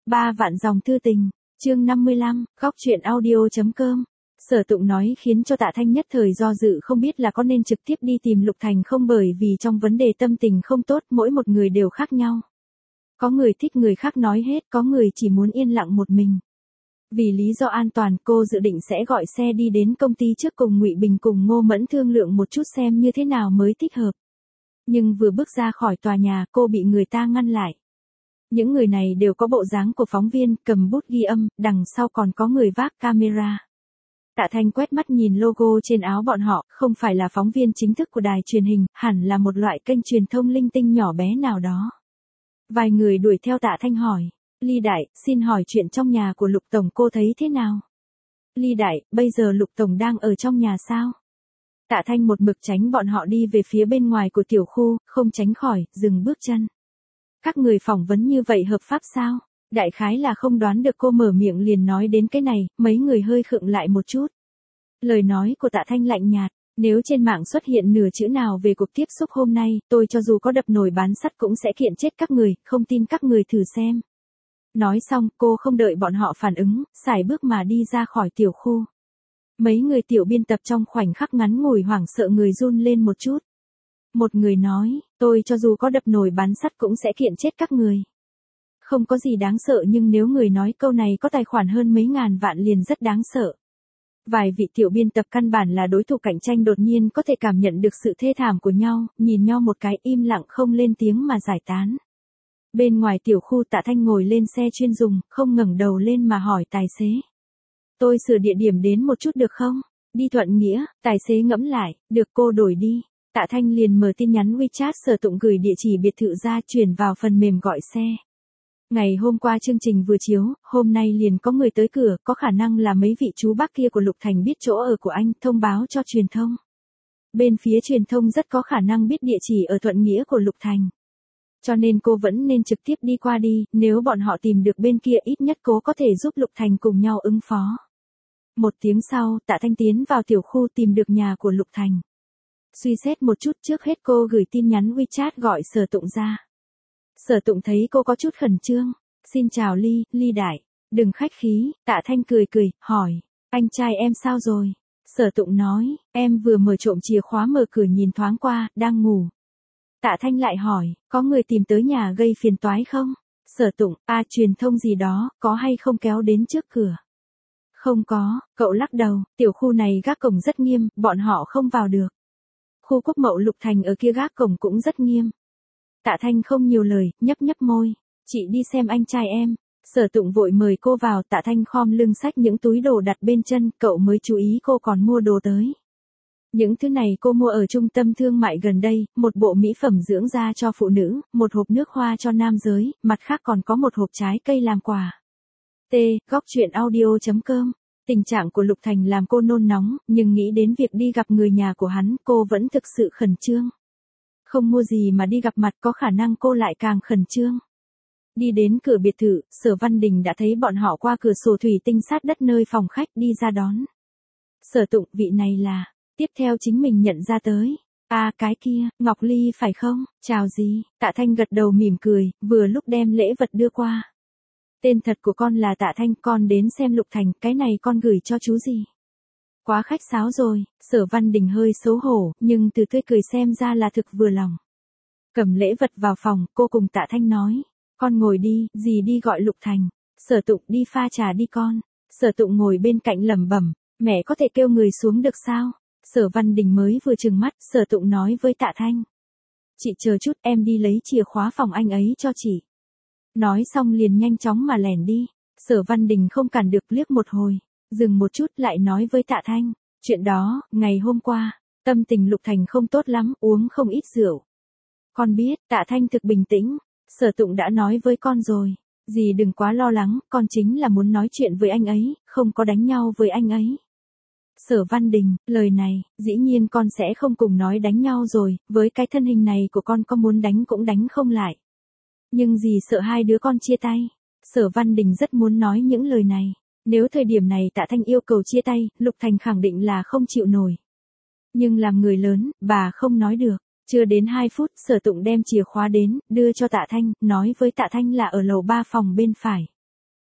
3 vạn dòng thư tình, chương 55, góc truyện audio.com. Sở Tụng nói khiến cho Tạ Thanh nhất thời do dự không biết là có nên trực tiếp đi tìm Lục Thành không, bởi vì trong vấn đề tâm tình không tốt mỗi một người đều khác nhau. Có người thích người khác nói hết, có người chỉ muốn yên lặng một mình. Vì lý do an toàn cô dự định sẽ gọi xe đi đến công ty trước cùng Ngụy Bình cùng Ngô Mẫn thương lượng một chút xem như thế nào mới thích hợp. Nhưng vừa bước ra khỏi tòa nhà cô bị người ta ngăn lại. Những người này đều có bộ dáng của phóng viên, cầm bút ghi âm, đằng sau còn có người vác camera. Tạ Thanh quét mắt nhìn logo trên áo bọn họ, không phải là phóng viên chính thức của đài truyền hình, hẳn là một loại kênh truyền thông linh tinh nhỏ bé nào đó. Vài người đuổi theo Tạ Thanh hỏi, Ly Đại, xin hỏi chuyện trong nhà của Lục Tổng cô thấy thế nào? Ly Đại, bây giờ Lục Tổng đang ở trong nhà sao? Tạ Thanh một mực tránh bọn họ đi về phía bên ngoài của tiểu khu, không tránh khỏi, dừng bước chân. Các người phỏng vấn như vậy hợp pháp sao? Đại khái là không đoán được cô mở miệng liền nói đến cái này, mấy người hơi khựng lại một chút. Lời nói của Tạ Thanh lạnh nhạt, nếu trên mạng xuất hiện nửa chữ nào về cuộc tiếp xúc hôm nay, tôi cho dù có đập nồi bán sắt cũng sẽ kiện chết các người, không tin các người thử xem. Nói xong, cô không đợi bọn họ phản ứng, sải bước mà đi ra khỏi tiểu khu. Mấy người tiểu biên tập trong khoảnh khắc ngắn ngủi hoảng sợ người run lên một chút. Một người nói, tôi cho dù có đập nồi bán sắt cũng sẽ kiện chết các người. Không có gì đáng sợ, nhưng nếu người nói câu này có tài khoản hơn mấy ngàn vạn liền rất đáng sợ. Vài vị tiểu biên tập căn bản là đối thủ cạnh tranh đột nhiên có thể cảm nhận được sự thê thảm của nhau, nhìn nhau một cái im lặng không lên tiếng mà giải tán. Bên ngoài tiểu khu Tạ Thanh ngồi lên xe chuyên dùng, không ngẩng đầu lên mà hỏi tài xế. Tôi sửa địa điểm đến một chút được không? Đi Thuận Nghĩa, tài xế ngẫm lại, được cô đổi đi. Tạ Thanh liền mở tin nhắn WeChat Sở Tụng gửi địa chỉ biệt thự ra chuyển vào phần mềm gọi xe. Ngày hôm qua chương trình vừa chiếu, hôm nay liền có người tới cửa, có khả năng là mấy vị chú bác kia của Lục Thành biết chỗ ở của anh, thông báo cho truyền thông. Bên phía truyền thông rất có khả năng biết địa chỉ ở Thuận Nghĩa của Lục Thành. Cho nên cô vẫn nên trực tiếp đi qua đi, nếu bọn họ tìm được bên kia ít nhất cô có thể giúp Lục Thành cùng nhau ứng phó. Một tiếng sau, Tạ Thanh tiến vào tiểu khu tìm được nhà của Lục Thành. Suy xét một chút trước hết cô gửi tin nhắn WeChat gọi Sở Tụng ra. Sở Tụng thấy cô có chút khẩn trương. Xin chào Ly Đại. Đừng khách khí, Tạ Thanh cười, hỏi. Anh trai em sao rồi? Sở Tụng nói, em vừa mở trộm chìa khóa mở cửa nhìn thoáng qua, đang ngủ. Tạ Thanh lại hỏi, có người tìm tới nhà gây phiền toái không? Sở Tụng, truyền thông gì đó, có hay không kéo đến trước cửa? Không có, cậu lắc đầu, tiểu khu này gác cổng rất nghiêm, bọn họ không vào được. Khu Quốc Mậu Lục Thành ở kia gác cổng cũng rất nghiêm. Tạ Thanh không nhiều lời, nhấp môi. Chị đi xem anh trai em. Sở Tụng vội mời cô vào, Tạ Thanh khom lưng xách những túi đồ đặt bên chân, cậu mới chú ý cô còn mua đồ tới. Những thứ này cô mua ở trung tâm thương mại gần đây, một bộ mỹ phẩm dưỡng da cho phụ nữ, một hộp nước hoa cho nam giới, mặt khác còn có một hộp trái cây làm quà. Góc truyện audio.com. Tình trạng của Lục Thành làm cô nôn nóng, nhưng nghĩ đến việc đi gặp người nhà của hắn, cô vẫn thực sự khẩn trương. Không mua gì mà đi gặp mặt có khả năng cô lại càng khẩn trương. Đi đến cửa biệt thự, Sở Văn Đình đã thấy bọn họ qua cửa sổ thủy tinh sát đất nơi phòng khách đi ra đón. Sở Tụng, vị này là, tiếp theo chính mình nhận ra tới. Cái kia, Ngọc Ly phải không? Chào gì? Tạ Thanh gật đầu mỉm cười, vừa lúc đem lễ vật đưa qua. Tên thật của con là Tạ Thanh, con đến xem Lục Thành, cái này con gửi cho chú gì? Quá khách sáo rồi, Sở Văn Đình hơi xấu hổ, nhưng từ tươi cười xem ra là thực vừa lòng. Cầm lễ vật vào phòng, cô cùng Tạ Thanh nói. Con ngồi đi, dì đi gọi Lục Thành. Sở Tụng, đi pha trà đi con. Sở Tụng ngồi bên cạnh lẩm bẩm, mẹ có thể kêu người xuống được sao? Sở Văn Đình mới vừa trừng mắt, Sở Tụng nói với Tạ Thanh. Chị chờ chút, em đi lấy chìa khóa phòng anh ấy cho chị. Nói xong liền nhanh chóng mà lẻn đi. Sở Văn Đình không cản được, liếc một hồi, dừng một chút lại nói với Tạ Thanh. Chuyện đó, ngày hôm qua, tâm tình Lục Thành không tốt lắm, uống không ít rượu. Con biết, Tạ Thanh thực bình tĩnh. Sở Tụng đã nói với con rồi. Dì đừng quá lo lắng, con chính là muốn nói chuyện với anh ấy, không có đánh nhau với anh ấy. Sở Văn Đình, lời này, dĩ nhiên con sẽ không cùng nói đánh nhau rồi, với cái thân hình này của con có muốn đánh cũng đánh không lại. Nhưng dì sợ hai đứa con chia tay. Sở Văn Đình rất muốn nói những lời này. Nếu thời điểm này Tạ Thanh yêu cầu chia tay, Lục Thành khẳng định là không chịu nổi. Nhưng làm người lớn, bà không nói được. Chưa đến 2 phút, Sở Tụng đem chìa khóa đến, đưa cho Tạ Thanh, nói với Tạ Thanh là ở lầu 3 phòng bên phải.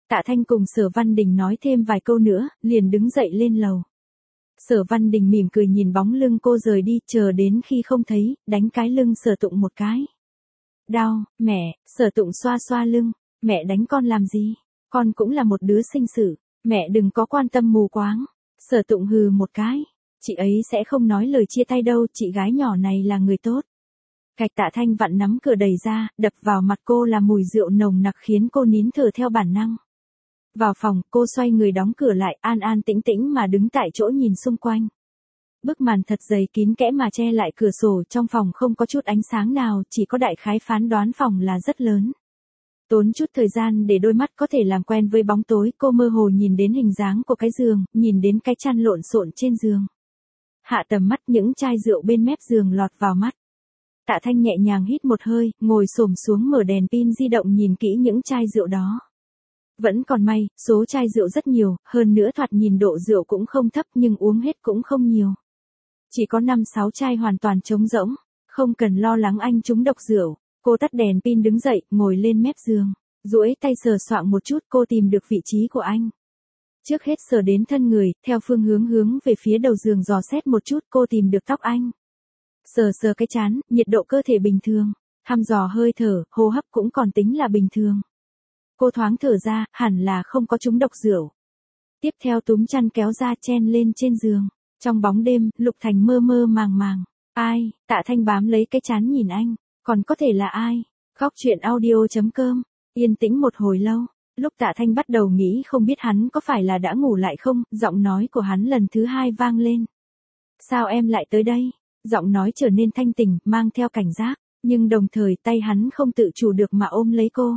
Tạ Thanh cùng Sở Văn Đình nói thêm vài câu nữa, liền đứng dậy lên lầu. Sở Văn Đình mỉm cười nhìn bóng lưng cô rời đi, chờ đến khi không thấy, đánh cái lưng Sở Tụng một cái. Đau, mẹ, Sở Tụng xoa xoa lưng, mẹ đánh con làm gì? Con cũng là một đứa sinh sự, mẹ đừng có quan tâm mù quáng. Sở Tụng hừ một cái, chị ấy sẽ không nói lời chia tay đâu, chị gái nhỏ này là người tốt. Cạch. Tạ Thanh vặn nắm cửa đẩy ra, đập vào mặt cô là mùi rượu nồng nặc khiến cô nín thở theo bản năng. Vào phòng, cô xoay người đóng cửa lại, an an tĩnh tĩnh mà đứng tại chỗ nhìn xung quanh. Bức màn thật dày kín kẽ mà che lại cửa sổ, trong phòng không có chút ánh sáng nào, chỉ có đại khái phán đoán phòng là rất lớn. Tốn chút thời gian để đôi mắt có thể làm quen với bóng tối, cô mơ hồ nhìn đến hình dáng của cái giường, nhìn đến cái chăn lộn xộn trên giường. Hạ tầm mắt, những chai rượu bên mép giường lọt vào mắt. Tạ Thanh nhẹ nhàng hít một hơi, ngồi xổm xuống mở đèn pin di động nhìn kỹ những chai rượu đó. Vẫn còn may, số chai rượu rất nhiều, hơn nữa thoạt nhìn độ rượu cũng không thấp nhưng uống hết cũng không nhiều. Chỉ có 5-6 chai hoàn toàn trống rỗng, không cần lo lắng anh trúng độc rượu. Cô tắt đèn pin đứng dậy, ngồi lên mép giường, duỗi tay sờ soạng một chút, cô tìm được vị trí của anh. Trước hết sờ đến thân người, theo phương hướng về phía đầu giường dò xét một chút, cô tìm được tóc anh. Sờ sờ cái trán, nhiệt độ cơ thể bình thường, thăm dò hơi thở, hô hấp cũng còn tính là bình thường. Cô thoáng thở ra, hẳn là không có trúng độc rượu. Tiếp theo túm chăn kéo ra chen lên trên giường. Trong bóng đêm, Lục Thành mơ mơ màng màng. Ai? Tạ Thanh bám lấy cái trán nhìn anh. Còn có thể là ai? Góc chuyện audio.com. Yên tĩnh một hồi lâu. Lúc Tạ Thanh bắt đầu nghĩ không biết hắn có phải là đã ngủ lại không, giọng nói của hắn lần thứ hai vang lên. Sao em lại tới đây? Giọng nói trở nên thanh tỉnh, mang theo cảnh giác. Nhưng đồng thời tay hắn không tự chủ được mà ôm lấy cô.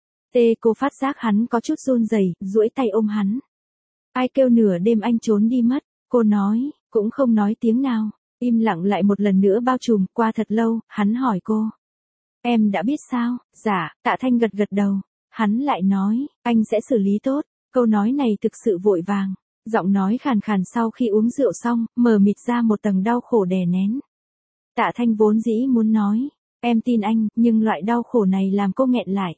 Cô phát giác hắn có chút run rẩy, duỗi tay ôm hắn. Ai kêu nửa đêm anh trốn đi mất, cô nói, cũng không nói tiếng nào, im lặng lại một lần nữa bao trùm. Qua thật lâu, hắn hỏi cô. Em đã biết sao? Dạ, Tạ Thanh gật gật đầu. Hắn lại nói, anh sẽ xử lý tốt. Câu nói này thực sự vội vàng. Giọng nói khàn khàn sau khi uống rượu xong, mờ mịt ra một tầng đau khổ đè nén. Tạ Thanh vốn dĩ muốn nói, em tin anh, nhưng loại đau khổ này làm cô nghẹn lại.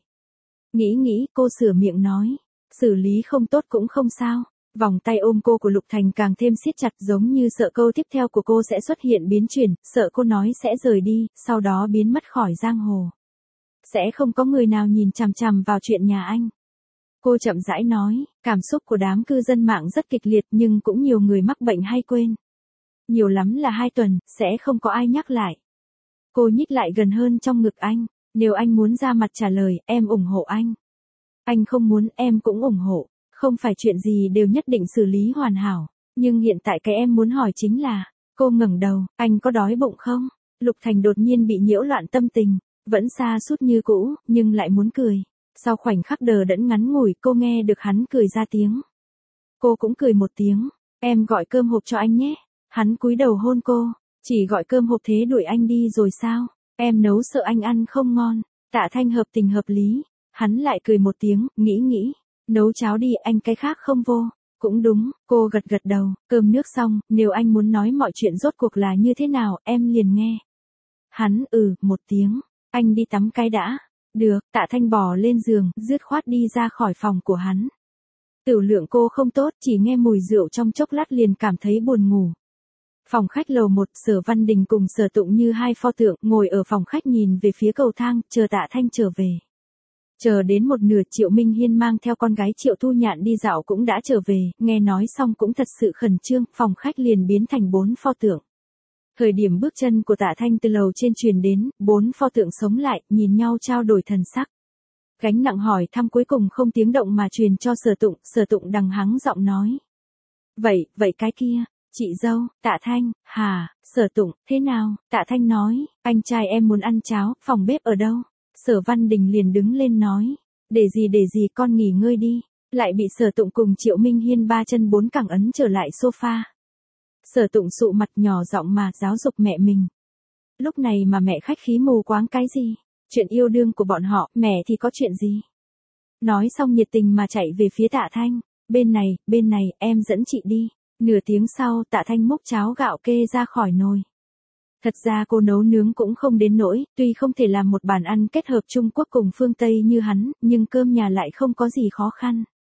Nghĩ, cô sửa miệng nói, xử lý không tốt cũng không sao. Vòng tay ôm cô của Lục Thành càng thêm siết chặt, giống như sợ câu tiếp theo của cô sẽ xuất hiện biến chuyển, sợ cô nói sẽ rời đi, sau đó biến mất khỏi giang hồ. Sẽ không có người nào nhìn chằm chằm vào chuyện nhà anh. Cô chậm rãi nói, cảm xúc của đám cư dân mạng rất kịch liệt nhưng cũng nhiều người mắc bệnh hay quên. Nhiều lắm là 2 tuần, sẽ không có ai nhắc lại. Cô nhích lại gần hơn trong ngực anh. Nếu anh muốn ra mặt trả lời, em ủng hộ anh. Anh không muốn, em cũng ủng hộ. Không phải chuyện gì đều nhất định xử lý hoàn hảo. Nhưng hiện tại cái em muốn hỏi chính là, cô ngẩng đầu, anh có đói bụng không? Lục Thành đột nhiên bị nhiễu loạn tâm tình, vẫn sa sút như cũ, nhưng lại muốn cười. Sau khoảnh khắc đờ đẫn ngắn ngủi, cô nghe được hắn cười ra tiếng. Cô cũng cười một tiếng, em gọi cơm hộp cho anh nhé. Hắn cúi đầu hôn cô, chỉ gọi cơm hộp thế đuổi anh đi rồi sao? Em nấu sợ anh ăn không ngon. Tạ Thanh hợp tình hợp lý. Hắn lại cười một tiếng, nghĩ. Nấu cháo đi, anh cái khác không vô. Cũng đúng, cô gật gật đầu. Cơm nước xong, nếu anh muốn nói mọi chuyện rốt cuộc là như thế nào, em liền nghe. Hắn một tiếng. Anh đi tắm cái đã. Được, Tạ Thanh bò lên giường, dứt khoát đi ra khỏi phòng của hắn. Tửu lượng cô không tốt, chỉ nghe mùi rượu trong chốc lát liền cảm thấy buồn ngủ. Phòng khách lầu 1, Sở Văn Đình cùng Sở Tụng như hai pho tượng, ngồi ở phòng khách nhìn về phía cầu thang, chờ Tạ Thanh trở về. Chờ đến một nửa, Triệu Minh Hiên mang theo con gái Triệu Thu Nhạn đi dạo cũng đã trở về, nghe nói xong cũng thật sự khẩn trương, phòng khách liền biến thành 4 pho tượng. Thời điểm bước chân của Tạ Thanh từ lầu trên truyền đến, 4 pho tượng sống lại, nhìn nhau trao đổi thần sắc. Gánh nặng hỏi thăm cuối cùng không tiếng động mà truyền cho Sở Tụng đằng hắng giọng nói. Vậy cái kia, chị dâu, Tạ Thanh, hả? Sở Tụng, thế nào? Tạ Thanh nói, anh trai em muốn ăn cháo, phòng bếp ở đâu? Sở Văn Đình liền đứng lên nói, để gì con nghỉ ngơi đi, lại bị Sở Tụng cùng Triệu Minh Hiên 3 chân 4 cẳng ấn trở lại sofa. Sở Tụng sụ mặt nhỏ giọng mà giáo dục mẹ mình. Lúc này mà mẹ khách khí mù quáng cái gì? Chuyện yêu đương của bọn họ, mẹ thì có chuyện gì? Nói xong nhiệt tình mà chạy về phía Tạ Thanh, bên này, em dẫn chị đi. Nửa tiếng sau, Tạ Thanh múc cháo gạo kê ra khỏi nồi. Thật ra cô nấu nướng cũng không đến nỗi, tuy không thể làm một bàn ăn kết hợp Trung Quốc cùng phương Tây như hắn, nhưng cơm nhà lại không có gì khó khăn.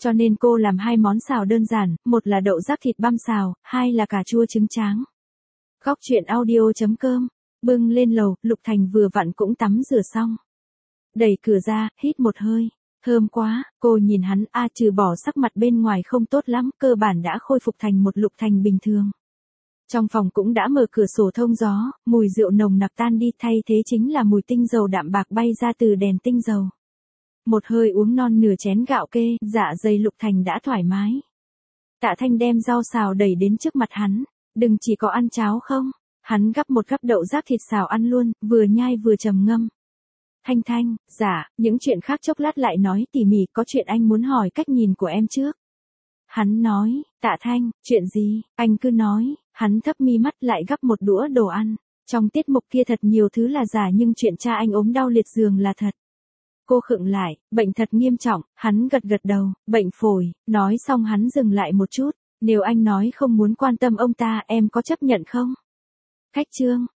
Cho nên cô làm 2 món xào đơn giản, một là đậu rác thịt băm xào, 2 là cà chua trứng tráng. Góc chuyện audio.com. Bưng lên lầu, Lục Thành vừa vặn cũng tắm rửa xong. Đẩy cửa ra, hít một hơi. Thơm quá, cô nhìn hắn, trừ bỏ sắc mặt bên ngoài không tốt lắm, cơ bản đã khôi phục thành một Lục Thành bình thường. Trong phòng cũng đã mở cửa sổ thông gió, mùi rượu nồng nặc tan đi, thay thế chính là mùi tinh dầu đạm bạc bay ra từ đèn tinh dầu. Một hơi uống non nửa chén gạo kê, dạ dày Lục Thành đã thoải mái. Tạ Thanh đem rau xào đẩy đến trước mặt hắn, đừng chỉ có ăn cháo không? Hắn gắp một gắp đậu rác thịt xào ăn luôn, vừa nhai vừa trầm ngâm. Thanh, dạ, những chuyện khác chốc lát lại nói tỉ mỉ, có chuyện anh muốn hỏi cách nhìn của em trước. Hắn nói, Tạ Thanh, chuyện gì, anh cứ nói, hắn thấp mi mắt lại gắp một đũa đồ ăn. Trong tiết mục kia thật nhiều thứ là giả nhưng chuyện cha anh ốm đau liệt giường là thật. Cô khựng lại, bệnh thật nghiêm trọng, hắn gật đầu, bệnh phổi, nói xong hắn dừng lại một chút, nếu anh nói không muốn quan tâm ông ta em có chấp nhận không? Khách trương,